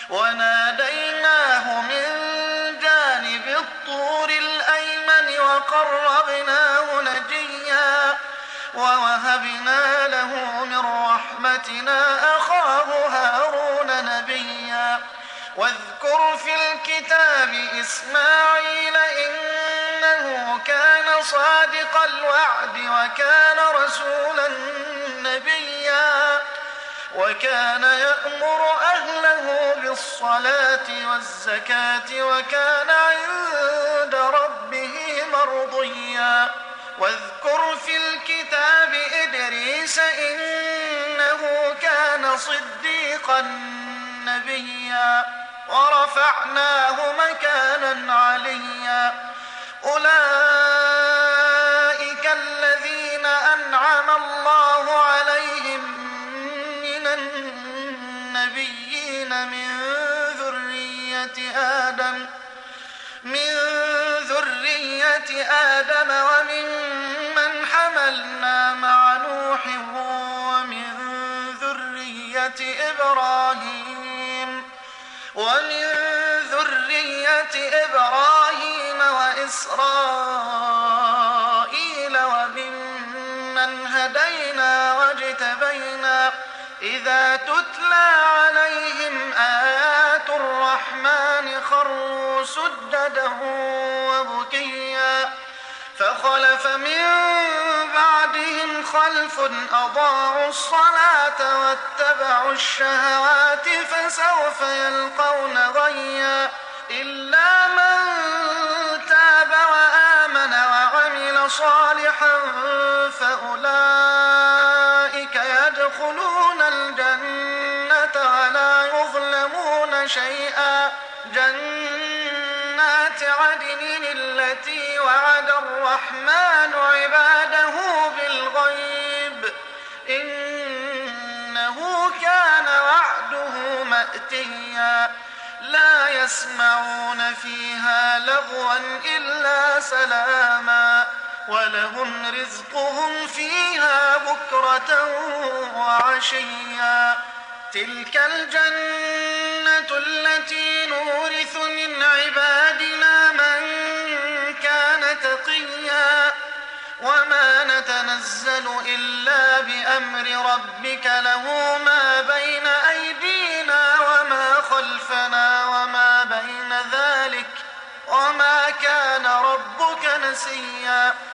وناديناه من جانب الطور الأيمن وقربناه نجيا ووهبنا له من رحمتنا أخاه هارون نبيا واذكر في الكتاب إسماعيل إنه كان صادق الوعد وكان رسولا نبيا وكان يأمر أهله بالصلاة والزكاة وكان عند ربه مرضيا واذكر في الكتاب إدريس إنه كان صديقا نبيا ورفعناه مكانا عليا أولئك الذين أنعم الله عليهم من النبيين من ذرية آدم وممن حملنا مع نوح ومن ذرية إبراهيم وإسرائيل وممن هدينا واجتبينا إذا تتلى عليهم آيات الرحمن خروا سجدا وبكيا فخلف من بعدهم خلف أضاعوا الصلاة واتبعوا الشهوات فسوف يلقون غيا إلا من تاب وآمن وعمل صالحا فأولئك يدخلون الجنة ولا يظلمون شيئا جنات عدن التي وعد الرحمن عباده بالغيب إنه كان وعده مأتيا لا يسمعون فيها لغوا إلا سلاما ولهم رزقهم فيها بكرة وعشيا تلك الجنة التي نورث من عبادنا من كان تقيا وما نتنزل إلا بأمر ربك له ما بين أيدينا وما خلفنا وما بين ذلك وما كان ربك نسيا